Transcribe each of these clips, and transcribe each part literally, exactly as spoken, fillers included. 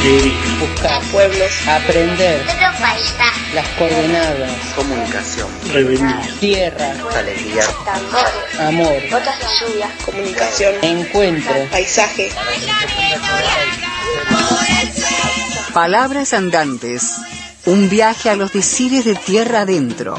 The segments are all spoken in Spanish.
escribir, buscar pueblos, aprender, las coordenadas, comunicación, revenir, tierra, alegría, amor, gotas de lluvia, comunicación, encuentro, paisaje. Palabras andantes, un viaje a los deciles de tierra adentro.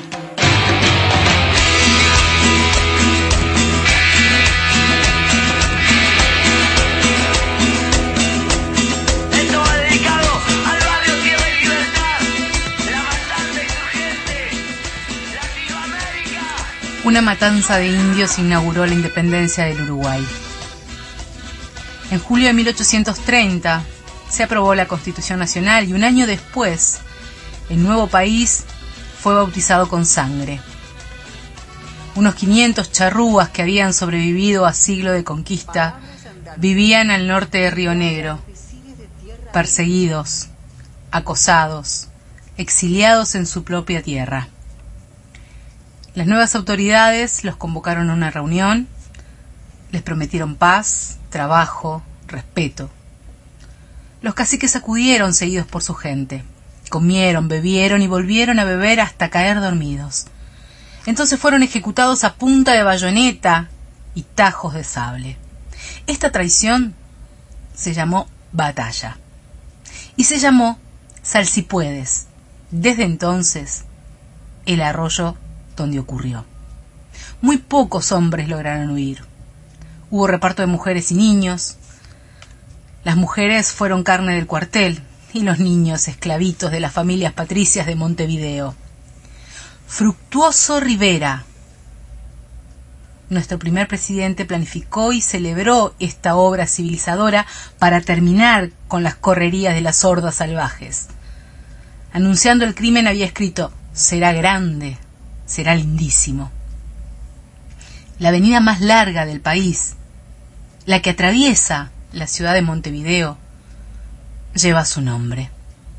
Una matanza de indios inauguró la independencia del Uruguay. En julio de mil ochocientos treinta se aprobó la Constitución Nacional y un año después el nuevo país fue bautizado con sangre. Unos quinientos charrúas que habían sobrevivido a siglo de conquista vivían al norte de Río Negro, perseguidos, acosados, exiliados en su propia tierra. Las nuevas autoridades los convocaron a una reunión, les prometieron paz, trabajo, respeto. Los caciques acudieron seguidos por su gente. Comieron, bebieron y volvieron a beber hasta caer dormidos. Entonces fueron ejecutados a punta de bayoneta y tajos de sable. Esta traición se llamó batalla y se llamó Salsipuedes. Desde entonces, el arroyo donde ocurrió. Muy pocos hombres lograron huir. Hubo reparto de mujeres y niños. Las mujeres fueron carne del cuartel y los niños esclavitos de las familias patricias de Montevideo. Fructuoso Rivera, nuestro primer presidente, planificó y celebró esta obra civilizadora para terminar con las correrías de las hordas salvajes. Anunciando el crimen había escrito: será grande, será lindísimo. La avenida más larga del país, la que atraviesa la ciudad de Montevideo, lleva su nombre.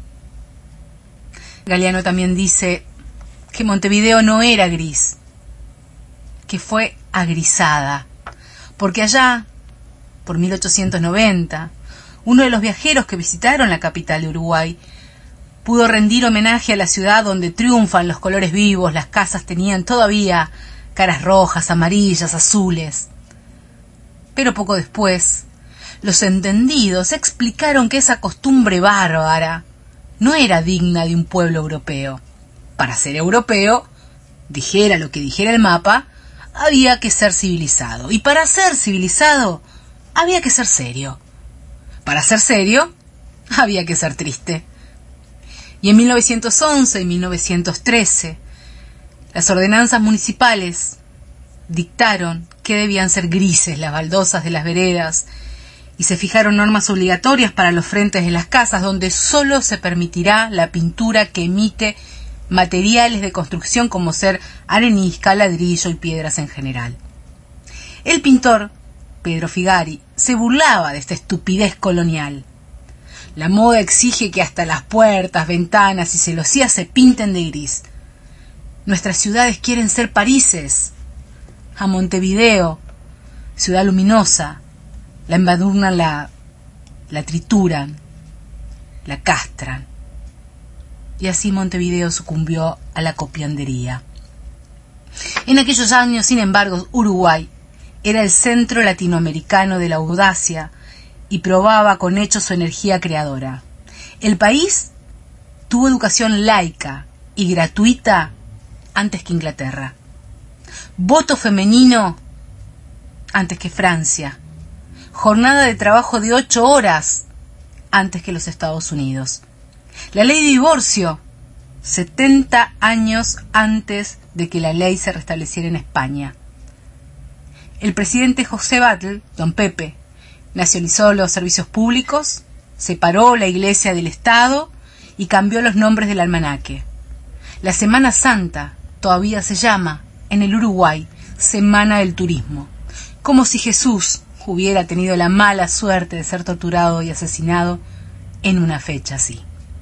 Galeano también dice que Montevideo no era gris, que fue agrisada, porque allá, por mil ochocientos noventa, uno de los viajeros que visitaron la capital de Uruguay pudo rendir homenaje a la ciudad donde triunfan los colores vivos. Las casas tenían todavía caras rojas, amarillas, azules. Pero poco después, los entendidos explicaron que esa costumbre bárbara no era digna de un pueblo europeo. Para ser europeo, dijera lo que dijera el mapa, había que ser civilizado. Y para ser civilizado, había que ser serio. Para ser serio, había que ser triste. Y en mil novecientos once y mil novecientos trece, las ordenanzas municipales dictaron que debían ser grises las baldosas de las veredas y se fijaron normas obligatorias para los frentes de las casas, donde solo se permitirá la pintura que emite materiales de construcción como ser arenisca, ladrillo y piedras en general. El pintor, Pedro Figari, se burlaba de esta estupidez colonial. La moda exige que hasta las puertas, ventanas y celosías se pinten de gris. Nuestras ciudades quieren ser Parises. A Montevideo, ciudad luminosa, la embadurnan, la, la trituran, la castran. Y así Montevideo sucumbió a la copiandería. En aquellos años, sin embargo, Uruguay era el centro latinoamericano de la audacia y probaba con hechos su energía creadora. El país tuvo educación laica y gratuita antes que Inglaterra. Voto femenino antes que Francia. Jornada de trabajo de ocho horas antes que los Estados Unidos. La ley de divorcio, setenta años antes de que la ley se restableciera en España. El presidente José Batlle, don Pepe, nacionalizó los servicios públicos, separó la iglesia del Estado y cambió los nombres del almanaque. La Semana Santa todavía se llama, en el Uruguay, Semana del Turismo, como si Jesús hubiera tenido la mala suerte de ser torturado y asesinado en una fecha así.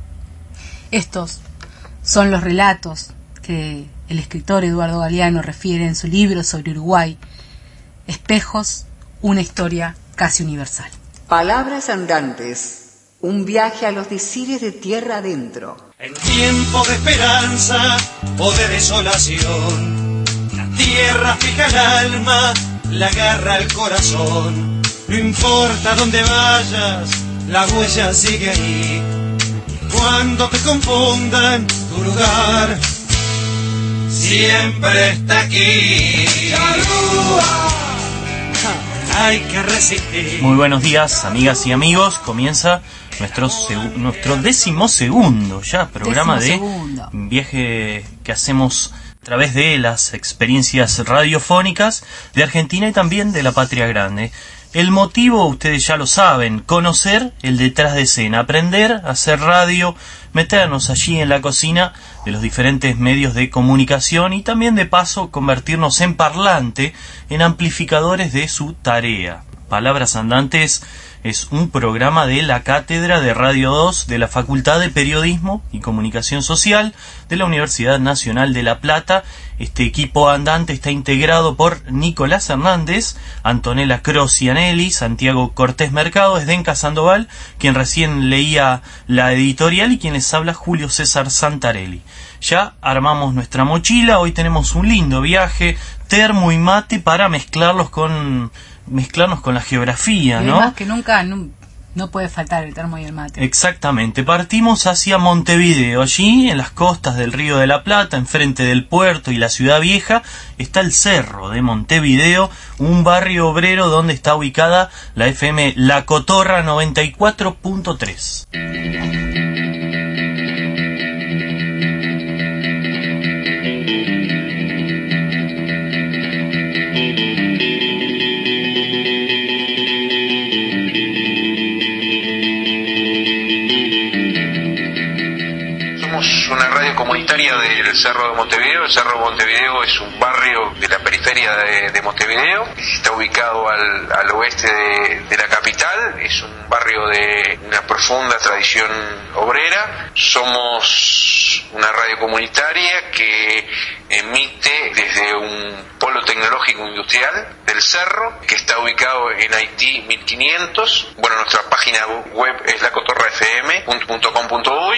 Estos son los relatos que el escritor Eduardo Galeano refiere en su libro sobre Uruguay, Espejos, una historia casi universal. Palabras andantes, Un viaje a los decires de tierra adentro. En tiempo de esperanza o de desolación, la tierra fija el alma, la agarra el corazón. No importa dónde vayas, la huella sigue ahí. Cuando te confundan, tu lugar siempre está aquí. Hay que resistir. Muy buenos días, amigas y amigos. Comienza nuestro segu- nuestro decimosegundo ya programa de viaje que hacemos a través de las experiencias radiofónicas de Argentina y también de la Patria Grande. El motivo, ustedes ya lo saben, conocer el detrás de escena, aprender a hacer radio, meternos allí en la cocina de los diferentes medios de comunicación y también de paso convertirnos en parlante, en amplificadores de su tarea. Palabras Andantes es un programa de la Cátedra de Radio dos de la Facultad de Periodismo y Comunicación Social de la Universidad Nacional de La Plata. Este equipo andante está integrado por Nicolás Hernández, Antonella Crocianelli, Santiago Cortés Mercado, Esdenka Sandoval, quien recién leía la editorial, y quien les habla, Julio César Santarelli. Ya armamos nuestra mochila, hoy tenemos un lindo viaje, termo y mate para mezclarlos con... mezclarnos con la geografía, ¿no? Además que nunca, no, no puede faltar el termo y el mate. Exactamente, partimos hacia Montevideo. Allí, en las costas del Río de la Plata, enfrente del puerto y la ciudad vieja, está el Cerro de Montevideo, un barrio obrero donde está ubicada la F M La Cotorra noventa y cuatro punto tres. Una radio comunitaria del Cerro de Montevideo. El Cerro de Montevideo es un barrio de la periferia de, de Montevideo, está ubicado al, al oeste de, de la capital, es un barrio de una profunda tradición obrera. Somos una radio comunitaria que emite desde un polo tecnológico industrial del Cerro, que está ubicado en Haití mil quinientos. Bueno, nuestra página web es la cotorra f m punto com punto uy.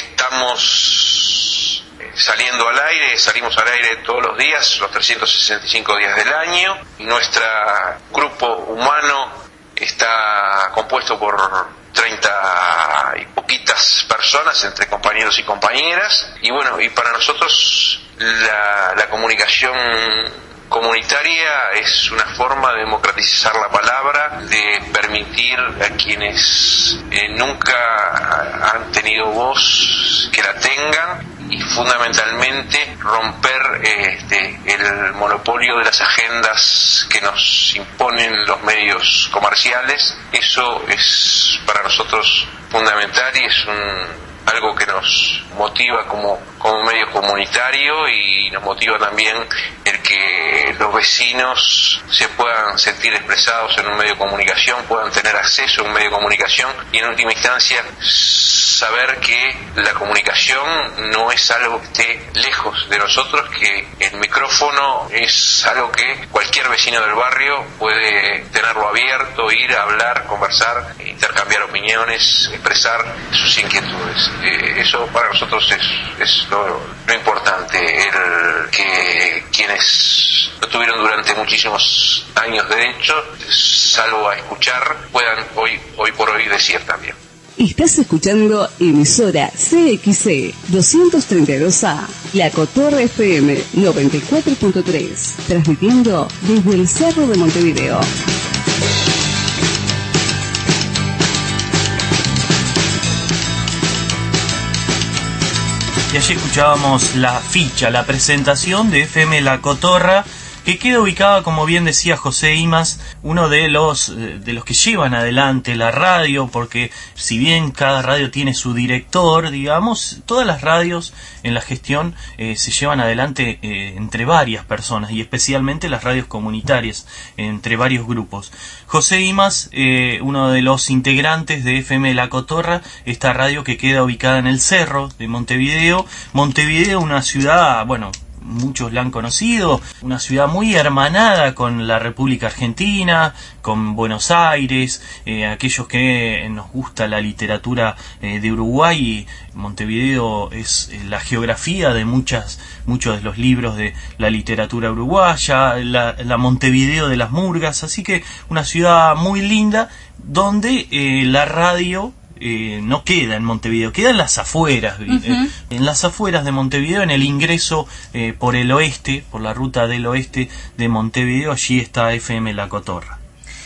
Estamos saliendo al aire, salimos al aire todos los días, los trescientos sesenta y cinco días del año. Nuestro grupo humano está compuesto por treinta y poquitas personas, entre compañeros y compañeras. Y bueno, y para nosotros la, la comunicación comunitaria es una forma de democratizar la palabra, de permitir a quienes eh, nunca han tenido voz que la tengan, y fundamentalmente romper eh, este, el monopolio de las agendas que nos imponen los medios comerciales. Eso es para nosotros fundamental y es un algo que nos motiva como, como medio comunitario, y nos motiva también el que los vecinos se puedan sentir expresados en un medio de comunicación, puedan tener acceso a un medio de comunicación, y en última instancia saber que la comunicación no es algo que esté lejos de nosotros, que el micrófono es algo que cualquier vecino del barrio puede tenerlo abierto, ir a hablar, conversar, intercambiar opiniones, expresar sus inquietudes. Eh, eso para nosotros es, es lo, lo importante, el que quienes no tuvieron durante muchísimos años derecho, salvo a escuchar, puedan hoy, hoy por hoy decir también. Estás escuchando emisora C X C doscientos treinta y dos A, La Cotorra F M noventa y cuatro punto tres, transmitiendo desde el Cerro de Montevideo. Y allí escuchábamos la ficha, la presentación de F M La Cotorra, que queda ubicada, como bien decía José Imas, uno de los de los que llevan adelante la radio, porque si bien cada radio tiene su director, digamos, todas las radios en la gestión eh, se llevan adelante eh, entre varias personas, y especialmente las radios comunitarias, entre varios grupos. José Imas, eh, uno de los integrantes de F M La Cotorra, esta radio que queda ubicada en el Cerro de Montevideo. Montevideo, una ciudad, bueno, muchos la han conocido, una ciudad muy hermanada con la República Argentina, con Buenos Aires, eh, aquellos que nos gusta la literatura eh, de Uruguay, Montevideo es eh, la geografía de muchas muchos de los libros de la literatura uruguaya, la, la Montevideo de las murgas, así que una ciudad muy linda donde eh, la radio Eh, no queda en Montevideo, queda en las afueras, uh-huh. eh, en las afueras de Montevideo, en el ingreso eh, por el oeste, por la ruta del oeste de Montevideo, allí está F M La Cotorra.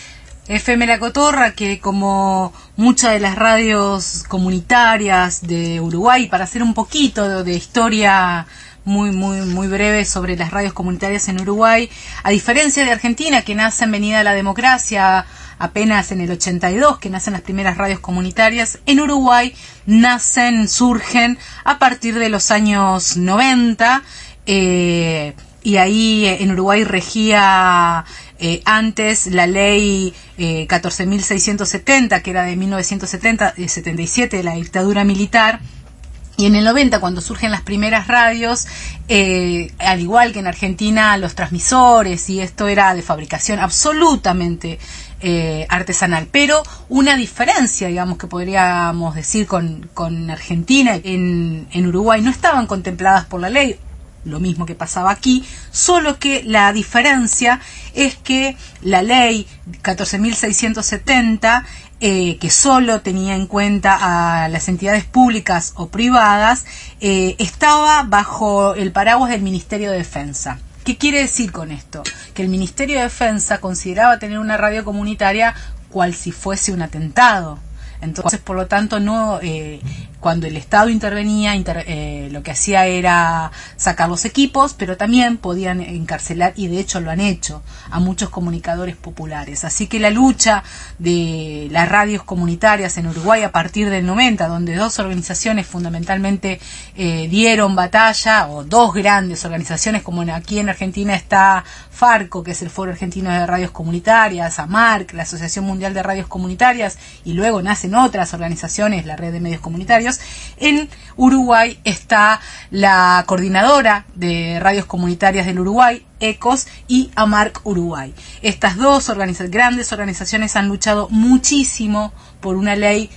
F M La Cotorra, que como muchas de las radios comunitarias de Uruguay, para hacer un poquito de, de historia muy muy muy breve sobre las radios comunitarias en Uruguay, a diferencia de Argentina, que nace en Avenida la Democracia apenas en el ochenta y dos, que nacen las primeras radios comunitarias, en Uruguay nacen, surgen a partir de los años noventa, eh, y ahí en Uruguay regía eh, antes la ley eh, catorce mil seiscientos setenta, que era de mil novecientos setenta, setenta y siete, de la dictadura militar. Y en el noventa, cuando surgen las primeras radios, eh, al igual que en Argentina, los transmisores, y esto era de fabricación absolutamente eh, artesanal. Pero una diferencia, digamos, que podríamos decir con, con Argentina, en, en Uruguay no estaban contempladas por la ley, lo mismo que pasaba aquí, solo que la diferencia es que la ley catorce mil seiscientos setenta, Eh, que solo tenía en cuenta a las entidades públicas o privadas, eh, estaba bajo el paraguas del Ministerio de Defensa. ¿Qué quiere decir con esto? Que el Ministerio de Defensa consideraba tener una radio comunitaria cual si fuese un atentado. Entonces, por lo tanto, no eh, cuando el Estado intervenía, inter, eh, lo que hacía era sacar los equipos, pero también podían encarcelar, y de hecho lo han hecho, a muchos comunicadores populares. Así que la lucha de las radios comunitarias en Uruguay a partir del noventa, donde dos organizaciones fundamentalmente eh, dieron batalla, o dos grandes organizaciones, como aquí en Argentina está Farco, que es el Foro Argentino de Radios Comunitarias, AMARC, la Asociación Mundial de Radios Comunitarias, y luego nacen otras organizaciones, la Red de Medios Comunitarios. En Uruguay está la Coordinadora de Radios Comunitarias del Uruguay, ECOS, y AMARC Uruguay. Estas dos organiza- grandes organizaciones han luchado muchísimo por una ley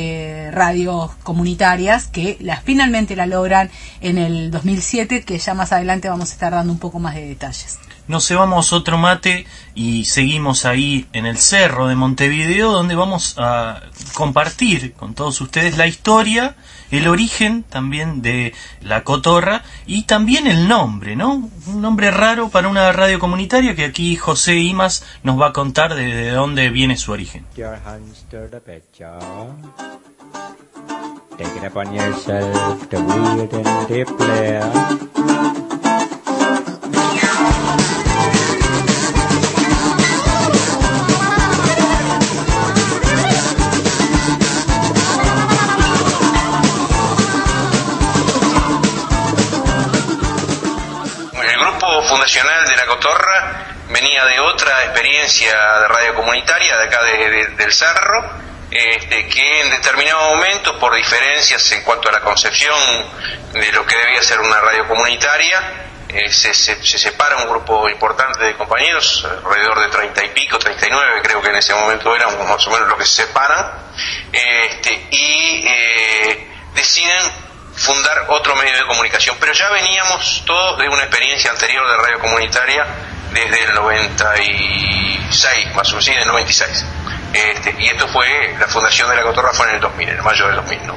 de radios comunitarias que las, finalmente la logran en el dos mil siete, que ya más adelante vamos a estar dando un poco más de detalles. Nos cebamos otro mate y seguimos ahí en el cerro de Montevideo, donde vamos a compartir con todos ustedes la historia, el origen también de La Cotorra y también el nombre, ¿no? Un nombre raro para una radio comunitaria que aquí José Imas nos va a contar de, de dónde viene su origen. Take it upon yourself to weird and deep player. Fundacional de La Cotorra venía de otra experiencia de radio comunitaria de acá de, de, del Cerro, este, que en determinado momento, por diferencias en cuanto a la concepción de lo que debía ser una radio comunitaria, eh, se, se, se separa un grupo importante de compañeros, alrededor de treinta y pico, treinta y nueve creo que en ese momento eran más o menos los que se separan, este, y eh, deciden fundar otro medio de comunicación, pero ya veníamos todos de una experiencia anterior de radio comunitaria desde el noventa y seis, más o menos, sí, del noventa y seis. Este, y esto fue, la fundación de La Cotorra fue en el dos mil, en mayo del dos mil, ¿no?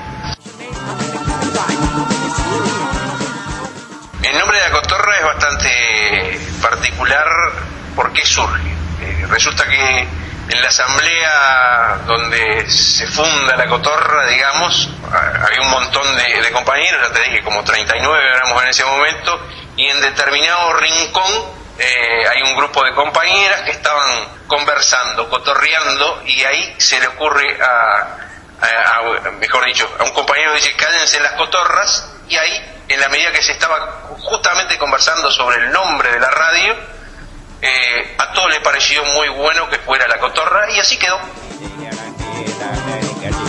El nombre de La Cotorra es bastante particular. ¿Por qué surge? Eh, resulta que en la asamblea donde se funda La Cotorra, digamos, había un montón de, de compañeros, ya te dije, como treinta y nueve éramos en ese momento, y en determinado rincón eh, hay un grupo de compañeras que estaban conversando, cotorreando, y ahí se le ocurre a, a, a mejor dicho, a un compañero dice, cállense las cotorras, y ahí, en la medida que se estaba justamente conversando sobre el nombre de la radio, Eh, a todos les pareció muy bueno que fuera La Cotorra, y así quedó.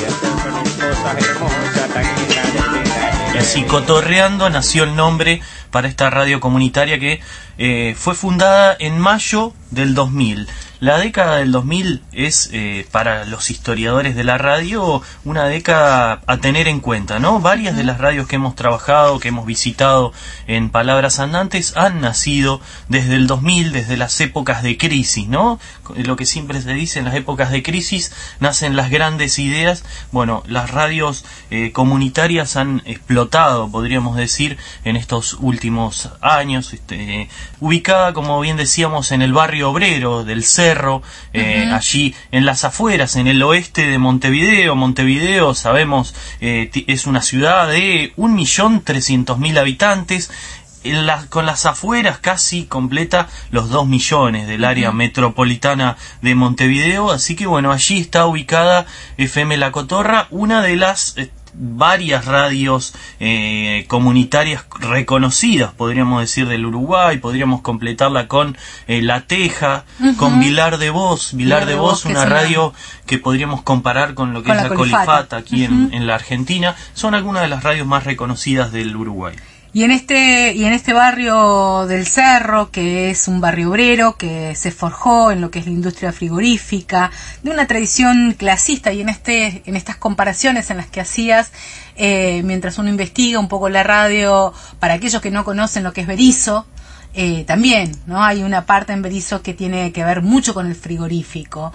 Y así, cotorreando, nació el nombre para esta radio comunitaria que eh, fue fundada en mayo del dos mil. La década del dos mil es, eh, para los historiadores de la radio, una década a tener en cuenta, ¿no? Varias uh-huh. de las radios que hemos trabajado, que hemos visitado en Palabras Andantes, han nacido desde el dos mil, desde las épocas de crisis, ¿no? Lo que siempre se dice, en las épocas de crisis nacen las grandes ideas. Bueno, las radios eh, comunitarias han explotado, podríamos decir, en estos últimos años, este, ubicada, como bien decíamos, en el barrio obrero del Cerro, Eh, uh-huh. allí en las afueras, en el oeste de Montevideo. Montevideo, sabemos, eh, t- es una ciudad de un millón trescientos mil habitantes, en la, con las afueras casi completa los dos millones del área uh-huh. metropolitana de Montevideo. Así que bueno, allí está ubicada F M La Cotorra, una de las eh, varias radios eh, comunitarias reconocidas, podríamos decir, del Uruguay. Podríamos completarla con eh, La Teja, uh-huh. con Vilar de Voz, Vilar, Vilar de, de Voz, una radio una... que podríamos comparar con lo que con es la, la Colifata, Colifata aquí uh-huh. en, en la Argentina. Son algunas de las radios más reconocidas del Uruguay. Y en este y en este barrio del Cerro, que es un barrio obrero que se forjó en lo que es la industria frigorífica, de una tradición clasista, y en este en estas comparaciones en las que hacías, eh, mientras uno investiga un poco la radio, para aquellos que no conocen lo que es Berisso, eh, también, ¿no? Hay una parte en Berisso que tiene que ver mucho con el frigorífico,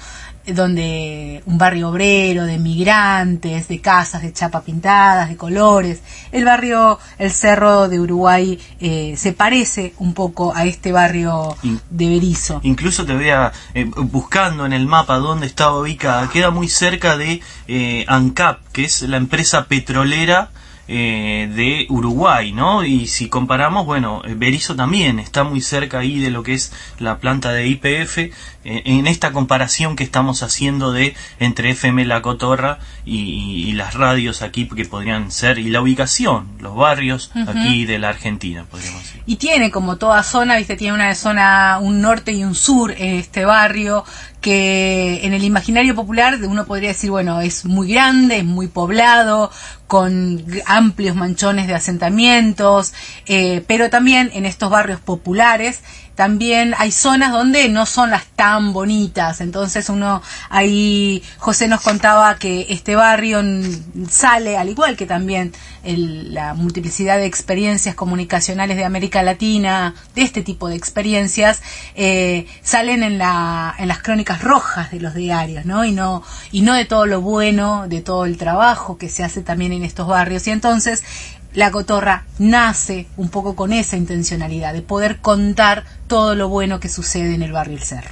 donde un barrio obrero, de migrantes, de casas de chapa pintadas, de colores. El barrio, el Cerro de Uruguay, eh, se parece un poco a este barrio In, de Berisso. Incluso te voy a, eh, buscando en el mapa dónde estaba ubicada, queda muy cerca de eh, ANCAP, que es la empresa petrolera Eh, de Uruguay, ¿no? Y si comparamos, bueno, Berisso también está muy cerca ahí de lo que es la planta de Y P F, eh, en esta comparación que estamos haciendo de entre F M La Cotorra y, y las radios aquí que podrían ser, y la ubicación, los barrios uh-huh. aquí de la Argentina, podríamos decir. Y tiene, como toda zona, viste, tiene una zona, un norte y un sur, este barrio, que en el imaginario popular uno podría decir, bueno, es muy grande, es muy poblado, con amplios manchones de asentamientos, eh, pero también en estos barrios populares también hay zonas donde no son las tan bonitas. Entonces uno, ahí José nos contaba que este barrio sale, al igual que también el, la multiplicidad de experiencias comunicacionales de América Latina, de este tipo de experiencias, eh, salen en la en las crónicas rojas de los diarios, ¿no? Y no y no de todo lo bueno, de todo el trabajo que se hace también en estos barrios. Y entonces La Cotorra nace un poco con esa intencionalidad de poder contar todo lo bueno que sucede en el barrio El Cerro.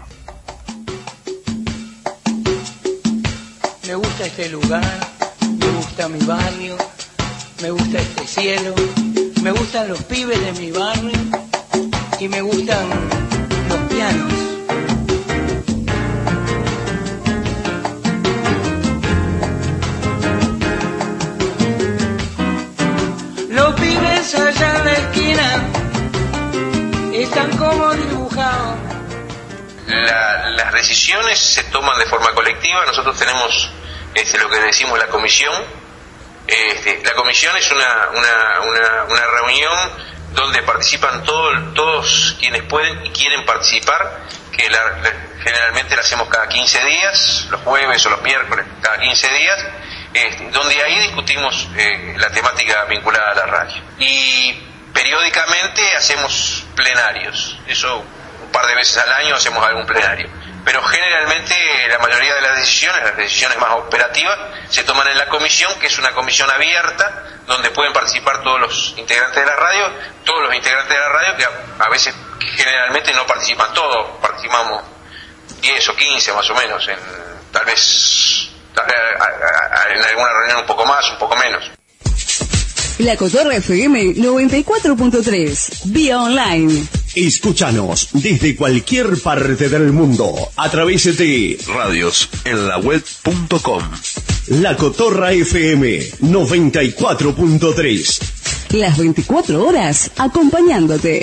Me gusta este lugar, me gusta mi barrio, me gusta este cielo, me gustan los pibes de mi barrio y me gustan los pianos. Los pibes allá en la esquina están como dibujados. La, las decisiones se toman de forma colectiva. Nosotros tenemos este, lo que decimos la comisión. Este, la comisión es una, una, una, una reunión donde participan todo, todos quienes pueden y quieren participar, que la, la, generalmente la hacemos cada quince días, los jueves o los miércoles, cada quince días, este, donde ahí discutimos eh, la temática vinculada a la radio. Y periódicamente hacemos plenarios, eso un par de veces al año hacemos algún plenario. Pero generalmente la mayoría de las decisiones, las decisiones más operativas, se toman en la comisión, que es una comisión abierta, donde pueden participar todos los integrantes de la radio, todos los integrantes de la radio, que a, a veces, generalmente no participan todos, participamos diez o quince más o menos, en, tal vez, tal vez a, a, a, en alguna reunión un poco más, un poco menos. La Cotorra F M noventa y cuatro punto tres, vía online. Escúchanos desde cualquier parte del mundo a través de radios en la web punto com. La Cotorra F M noventa y cuatro punto tres. Las veinticuatro horas acompañándote.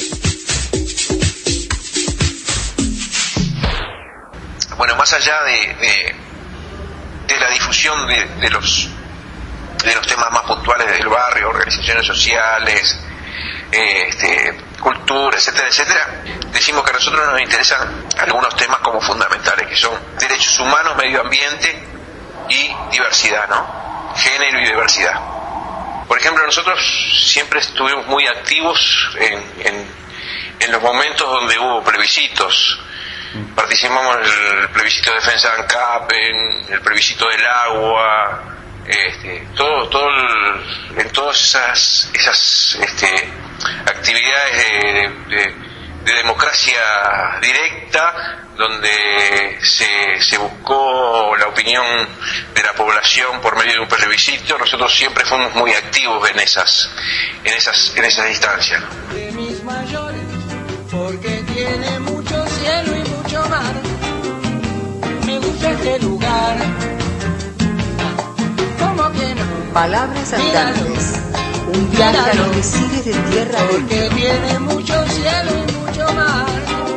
Bueno, más allá de, de, de la difusión de, de los de los temas más puntuales del barrio, organizaciones sociales, eh, este, cultura, etcétera, etcétera, decimos que a nosotros nos interesan algunos temas como fundamentales, que son derechos humanos, medio ambiente y diversidad, ¿no? Género y diversidad. Por ejemplo, nosotros siempre estuvimos muy activos en, en, en los momentos donde hubo plebiscitos. Participamos en el plebiscito de defensa de ANCAP, en el plebiscito del agua, este, todo, todo el, en todas esas, esas este, actividades de, de, de democracia directa, donde se, se buscó la opinión de la población por medio de un plebiscito. Nosotros siempre fuimos muy activos en esas, en esas, en esas instancias. De mis mayores, porque tiene mucho cielo y mucho mar. Me gusta este lugar. ¿Cómo que no? Palabras andantes. Un viaje a los deciles de tierra adentro. Porque tiene mucho cielo y mucho mar.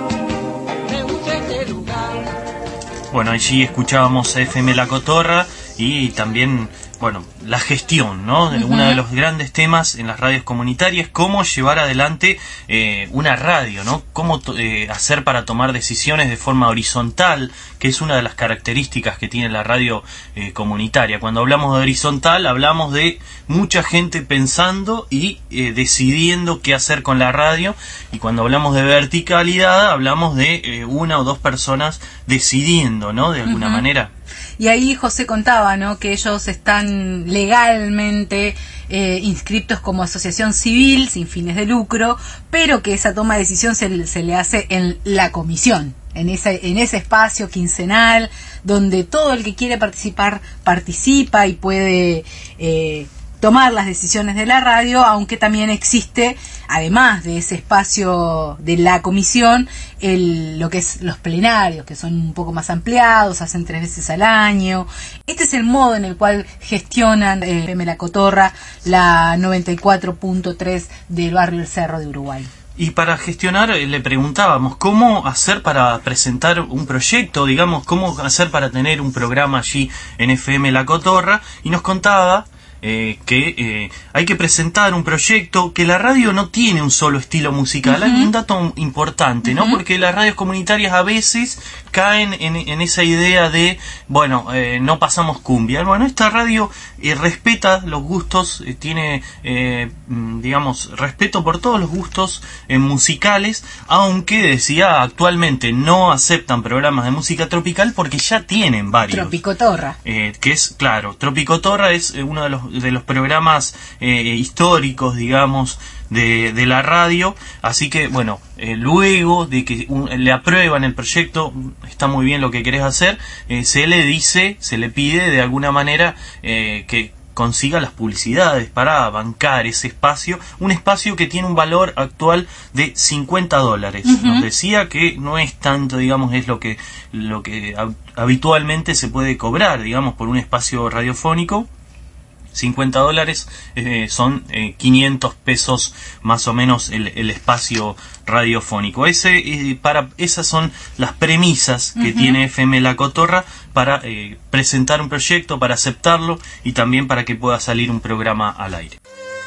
Me gusta este lugar. Bueno, allí escuchábamos a F M La Cotorra y también, bueno, la gestión, ¿no? Uh-huh. Uno de los grandes temas en las radios comunitarias, cómo llevar adelante eh, una radio, ¿no? Cómo eh, hacer para tomar decisiones de forma horizontal, que es una de las características que tiene la radio eh, comunitaria. Cuando hablamos de horizontal, hablamos de mucha gente pensando y eh, decidiendo qué hacer con la radio, y cuando hablamos de verticalidad, hablamos de eh, una o dos personas decidiendo, ¿no? De alguna uh-huh. manera. Y ahí José contaba, ¿no?, que ellos están legalmente eh, inscriptos como asociación civil sin fines de lucro, pero que esa toma de decisión se, se le hace en la comisión, en ese, en ese espacio quincenal donde todo el que quiere participar participa y puede eh, tomar las decisiones de la radio, aunque también existe, además de ese espacio de la comisión, el, lo que es los plenarios, que son un poco más ampliados, hacen tres veces al año. Este es el modo en el cual gestionan eh, F M La Cotorra, la noventa y cuatro punto tres del barrio El Cerro de Uruguay. Y para gestionar eh, le preguntábamos cómo hacer para presentar un proyecto, digamos, cómo hacer para tener un programa allí en F M La Cotorra, y nos contaba Eh, que eh, hay que presentar un proyecto, que la radio no tiene un solo estilo musical. Uh-huh. Hay un dato importante, ¿no? Uh-huh. Porque las radios comunitarias a veces caen en, en esa idea de, bueno, eh, no pasamos cumbia. Bueno, esta radio eh, respeta los gustos, eh, tiene, eh, digamos, respeto por todos los gustos eh, musicales, aunque, decía, actualmente no aceptan programas de música tropical porque ya tienen varios. Tropicotorra. Eh, que es, claro, Tropicotorra es eh, uno de los de los programas eh, históricos, digamos, de, de la radio. Así que, bueno, eh, luego de que un, le aprueban el proyecto, está muy bien lo que querés hacer, eh, se le dice, se le pide de alguna manera eh, que consiga las publicidades para bancar ese espacio, un espacio que tiene un valor actual de cincuenta dólares. Uh-huh. Nos decía que no es tanto, digamos, es lo que, lo que habitualmente se puede cobrar, digamos, por un espacio radiofónico. cincuenta dólares eh, son eh, quinientos pesos más o menos el, el espacio radiofónico. Ese, eh, para, esas son las premisas que uh-huh. tiene F M La Cotorra para eh, presentar un proyecto, para aceptarlo y también para que pueda salir un programa al aire.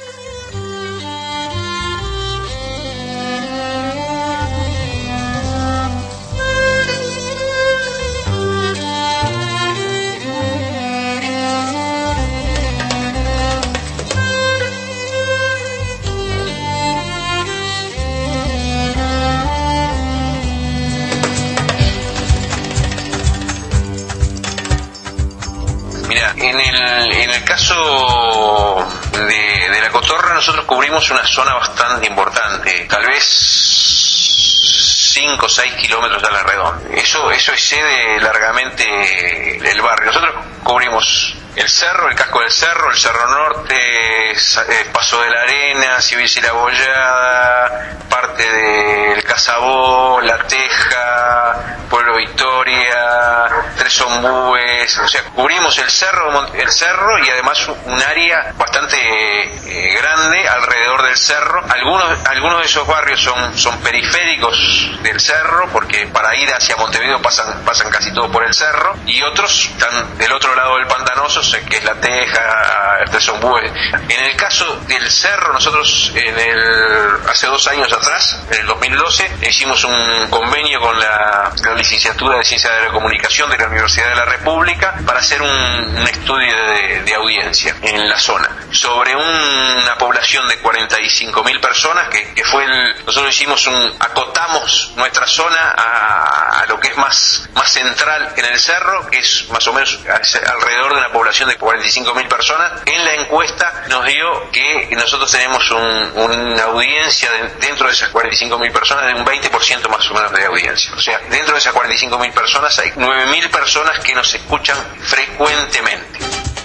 En el, en el caso de, de La Cotorra, nosotros cubrimos una zona bastante importante, tal vez cinco o seis kilómetros a la redonda. Eso, eso excede largamente el barrio. Nosotros cubrimos el cerro, el casco del cerro, el cerro norte, el Paso de la Arena, Civil y la Bollada, parte del Casabó, La Teja, Pueblo Victoria, Tres Ombúes, o sea, cubrimos el cerro, el cerro y además un área bastante eh, grande alrededor del cerro. Algunos, algunos de esos barrios son, son periféricos del cerro, porque para ir hacia Montevideo pasan, pasan casi todo por el cerro, y otros están del otro lado del pantanoso, que es La Teja, Tres Ombúes. En el caso del cerro, nosotros en el, hace dos años atrás, en el dos mil doce, hicimos un convenio con la, la licenciatura de Ciencia de la Comunicación de la Universidad de la República para hacer un, un estudio de, de audiencia en la zona sobre una población de cuarenta y cinco mil personas, que, que fue el, nosotros hicimos un, acotamos nuestra zona a, a lo que es más, más central en el cerro, que es más o menos alrededor de una población de cuarenta y cinco mil personas. En la encuesta nos dio que nosotros tenemos un, una audiencia de, dentro de esas cuarenta y cinco mil personas de un veinte por ciento más o menos de audiencia. O sea, dentro de esas cuarenta y cinco mil personas hay nueve mil personas que nos escuchan frecuentemente.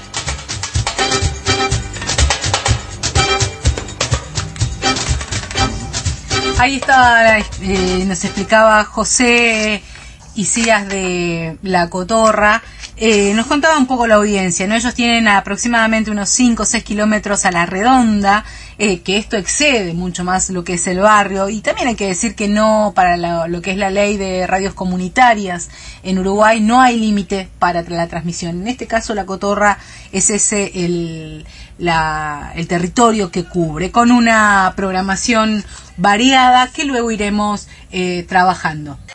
Ahí estaba, eh, nos explicaba José Isías de La Cotorra. Eh, nos contaba un poco la audiencia, ¿no? Ellos tienen aproximadamente unos cinco o seis kilómetros a la redonda, eh, que esto excede mucho más lo que es el barrio, y también hay que decir que no, para la, lo que es la ley de radios comunitarias en Uruguay, no hay límite para la transmisión. En este caso La Cotorra es ese el, la, el territorio que cubre, con una programación variada que luego iremos eh, trabajando.